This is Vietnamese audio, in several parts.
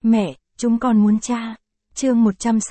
Mẹ, chúng con muốn cha. Chương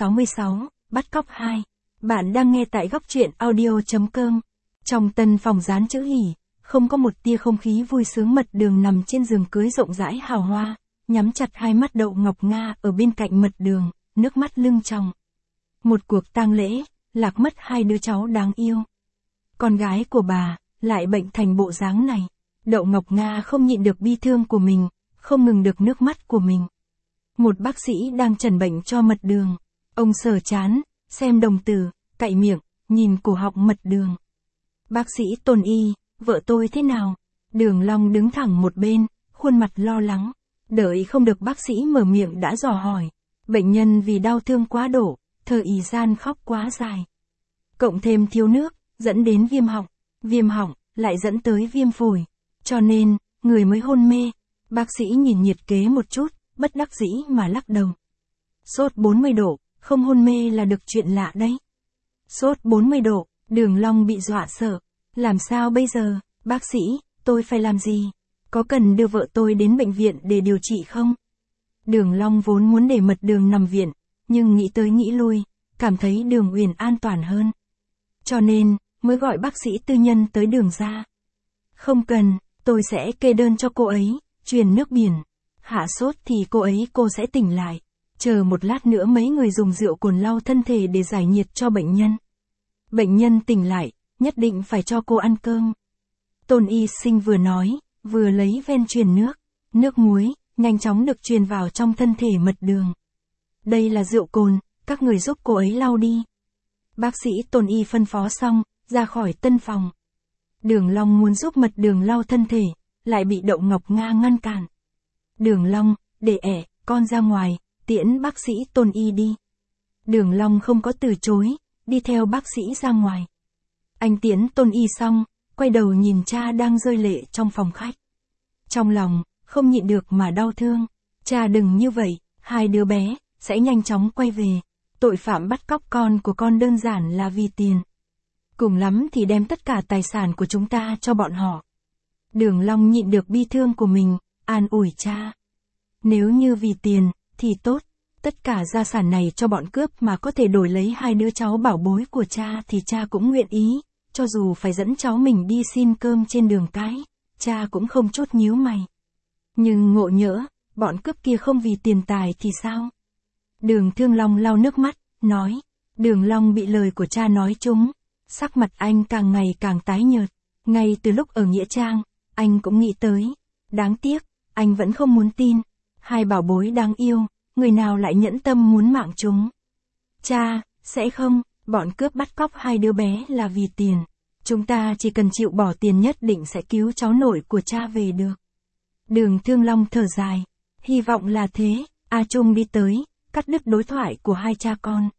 166, bắt cóc 2. Bạn đang nghe tại góc truyện audio.com. Trong tân phòng dán chữ hỉ, không có một tia không khí vui sướng. Mật Đường nằm trên giường cưới rộng rãi hào hoa, nhắm chặt hai mắt. Đậu Ngọc Nga ở bên cạnh Mật Đường, nước mắt lưng tròng. Một cuộc tang lễ, lạc mất hai đứa cháu đáng yêu. Con gái của bà, lại bệnh thành bộ dáng này. Đậu Ngọc Nga không nhịn được bi thương của mình, không ngừng được nước mắt của mình. Một bác sĩ đang chẩn bệnh cho Mật Đường. Ông sờ trán, xem đồng tử, cạy miệng, nhìn cổ họng Mật Đường. Bác sĩ Tôn Y, vợ tôi thế nào? Đường Long đứng thẳng một bên, khuôn mặt lo lắng. Đợi không được bác sĩ mở miệng đã dò hỏi. Bệnh nhân vì đau thương quá độ, thở ì gian khóc quá dài. Cộng thêm thiếu nước, dẫn đến viêm họng, lại dẫn tới viêm phổi. Cho nên, người mới hôn mê. Bác sĩ nhìn nhiệt kế một chút, bất đắc dĩ mà lắc đầu. Sốt 40 độ, không hôn mê là được chuyện lạ đấy. Sốt 40 độ, Đường Long bị dọa sợ. Làm sao bây giờ, bác sĩ, tôi phải làm gì? Có cần đưa vợ tôi đến bệnh viện để điều trị không? Đường Long vốn muốn để Mật Đường nằm viện, nhưng nghĩ tới nghĩ lui, cảm thấy Đường Uyển an toàn hơn. Cho nên, mới gọi bác sĩ tư nhân tới Đường ra. Không cần, tôi sẽ kê đơn cho cô ấy, truyền nước biển. Hạ sốt thì cô sẽ tỉnh lại. Chờ một lát nữa mấy người dùng rượu cồn lau thân thể để giải nhiệt cho bệnh nhân. Bệnh nhân tỉnh lại, nhất định phải cho cô ăn cơm. Tôn Y Sinh vừa nói, vừa lấy ven truyền nước muối, nhanh chóng được truyền vào trong thân thể Mật Đường. Đây là rượu cồn, các người giúp cô ấy lau đi. Bác sĩ Tôn Y phân phó xong, ra khỏi tân phòng. Đường Long muốn giúp Mật Đường lau thân thể, lại bị Đậu Ngọc Nga ngăn cản. Đường Long, để con ra ngoài, tiễn bác sĩ Tôn Y đi. Đường Long không có từ chối, đi theo bác sĩ ra ngoài. Anh tiễn Tôn Y xong, quay đầu nhìn cha đang rơi lệ trong phòng khách. Trong lòng, không nhịn được mà đau thương. Cha đừng như vậy, hai đứa bé, sẽ nhanh chóng quay về. Tội phạm bắt cóc con của con đơn giản là vì tiền. Cùng lắm thì đem tất cả tài sản của chúng ta cho bọn họ. Đường Long nhịn được bi thương của mình, an ủi cha. Nếu như vì tiền, thì tốt. Tất cả gia sản này cho bọn cướp mà có thể đổi lấy hai đứa cháu bảo bối của cha thì cha cũng nguyện ý. Cho dù phải dẫn cháu mình đi xin cơm trên đường cái, cha cũng không chút nhíu mày. Nhưng ngộ nhỡ, bọn cướp kia không vì tiền tài thì sao? Đường Thương Long lau nước mắt, nói. Đường Long bị lời của cha nói trúng. Sắc mặt anh càng ngày càng tái nhợt. Ngay từ lúc ở Nghĩa Trang, anh cũng nghĩ tới. Đáng tiếc, anh vẫn không muốn tin. Hai bảo bối đáng yêu, người nào lại nhẫn tâm muốn mạng chúng? Cha, sẽ không, bọn cướp bắt cóc hai đứa bé là vì tiền. Chúng ta chỉ cần chịu bỏ tiền nhất định sẽ cứu cháu nội của cha về được. Đường Thương Long thở dài. Hy vọng là thế. A Trung đi tới, cắt đứt đối thoại của hai cha con.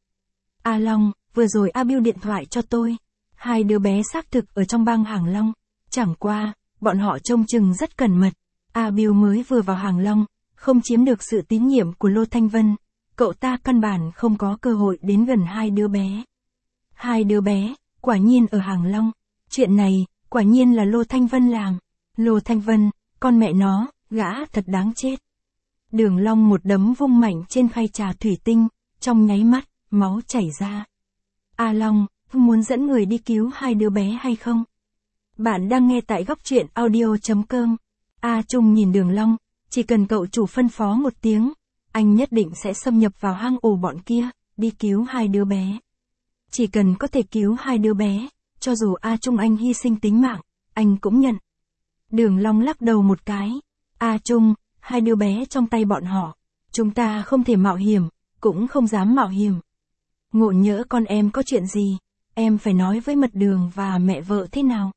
A Long, vừa rồi A Biêu điện thoại cho tôi. Hai đứa bé xác thực ở trong bang Hàng Long. Chẳng qua, bọn họ trông chừng rất cẩn mật. A Biêu mới vừa vào Hàng Long, không chiếm được sự tín nhiệm của Lô Thanh Vân. Cậu ta căn bản không có cơ hội đến gần hai đứa bé. Hai đứa bé, quả nhiên ở Hàng Long. Chuyện này, quả nhiên là Lô Thanh Vân làm. Lô Thanh Vân, con mẹ nó, gã thật đáng chết. Đường Long một đấm vung mạnh trên khay trà thủy tinh, trong nháy mắt, máu chảy ra. A Long, muốn dẫn người đi cứu hai đứa bé hay không? Bạn đang nghe tại góc truyện audio.com. A Trung nhìn Đường Long, chỉ cần cậu chủ phân phó một tiếng, anh nhất định sẽ xâm nhập vào hang ổ bọn kia, đi cứu hai đứa bé. Chỉ cần có thể cứu hai đứa bé, cho dù A Trung anh hy sinh tính mạng, anh cũng nhận. Đường Long lắc đầu một cái. A Trung, hai đứa bé trong tay bọn họ, chúng ta không thể mạo hiểm, cũng không dám mạo hiểm. Ngộ nhỡ con em có chuyện gì, em phải nói với Mật Đường và mẹ vợ thế nào?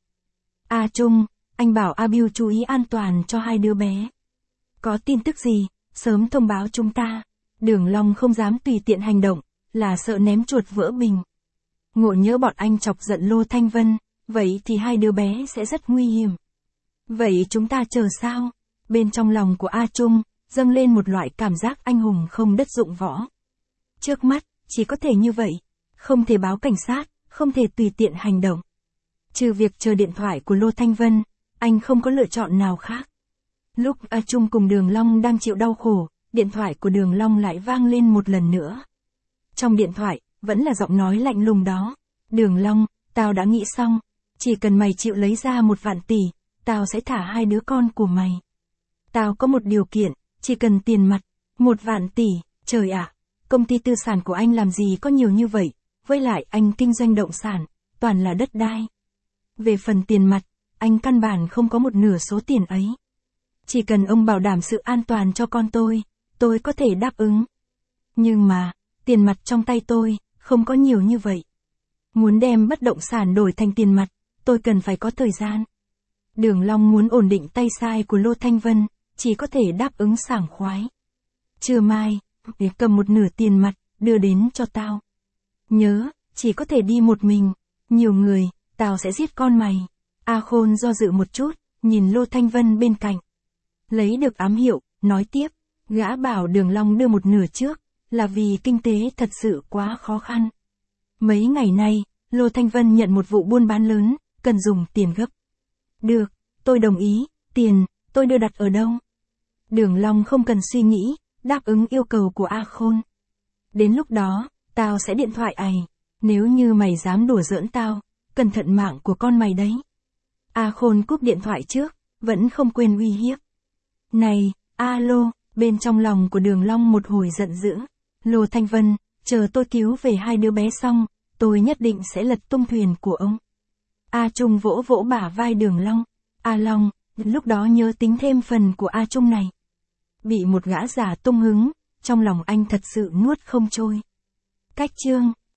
A Trung, anh bảo A Biêu chú ý an toàn cho hai đứa bé. Có tin tức gì, sớm thông báo chúng ta. Đường Long không dám tùy tiện hành động, là sợ ném chuột vỡ bình. Ngộ nhỡ bọn anh chọc giận Lô Thanh Vân, vậy thì hai đứa bé sẽ rất nguy hiểm. Vậy chúng ta chờ sao? Bên trong lòng của A Trung, dâng lên một loại cảm giác anh hùng không đất dụng võ. Trước mắt, chỉ có thể như vậy. Không thể báo cảnh sát, không thể tùy tiện hành động. Trừ việc chờ điện thoại của Lô Thanh Vân, anh không có lựa chọn nào khác. Lúc A Trung cùng Đường Long đang chịu đau khổ, điện thoại của Đường Long lại vang lên một lần nữa. Trong điện thoại, vẫn là giọng nói lạnh lùng đó. Đường Long, tao đã nghĩ xong. Chỉ cần mày chịu lấy ra 1 vạn tỷ, tao sẽ thả 2 đứa con của mày. Tao có một điều kiện, chỉ cần tiền mặt. 1 vạn tỷ, trời ạ, công ty tư sản của anh làm gì có nhiều như vậy, với lại anh kinh doanh động sản, toàn là đất đai. Về phần tiền mặt, anh căn bản không có một nửa số tiền ấy. Chỉ cần ông bảo đảm sự an toàn cho con tôi có thể đáp ứng. Nhưng mà, tiền mặt trong tay tôi, không có nhiều như vậy. Muốn đem bất động sản đổi thành tiền mặt, tôi cần phải có thời gian. Đường Long muốn ổn định tay sai của Lô Thanh Vân, chỉ có thể đáp ứng sảng khoái. Trưa mai, để cầm 1/2 tiền mặt, đưa đến cho tao. Nhớ, chỉ có thể đi một mình, nhiều người, tao sẽ giết con mày. A Khôn do dự một chút, nhìn Lô Thanh Vân bên cạnh. Lấy được ám hiệu, nói tiếp, gã bảo Đường Long đưa 1/2 trước, là vì kinh tế thật sự quá khó khăn. Mấy ngày nay, Lô Thanh Vân nhận một vụ buôn bán lớn, cần dùng tiền gấp. Được, tôi đồng ý, tiền, tôi đưa đặt ở đâu? Đường Long không cần suy nghĩ, đáp ứng yêu cầu của A Khôn. Đến lúc đó, tao sẽ điện thoại ày, nếu như mày dám đùa giỡn tao, cẩn thận mạng của con mày đấy. A Khôn cúp điện thoại trước, vẫn không quên uy hiếp. Này, alo, bên trong lòng của Đường Long một hồi giận dữ. Lô Thanh Vân, chờ tôi cứu về 2 đứa bé xong, tôi nhất định sẽ lật tung thuyền của ông. A Trung vỗ vỗ bả vai Đường Long. A Long, lúc đó nhớ tính thêm phần của A Trung này. Bị một gã giả tung hứng, trong lòng anh thật sự nuốt không trôi. Cách chương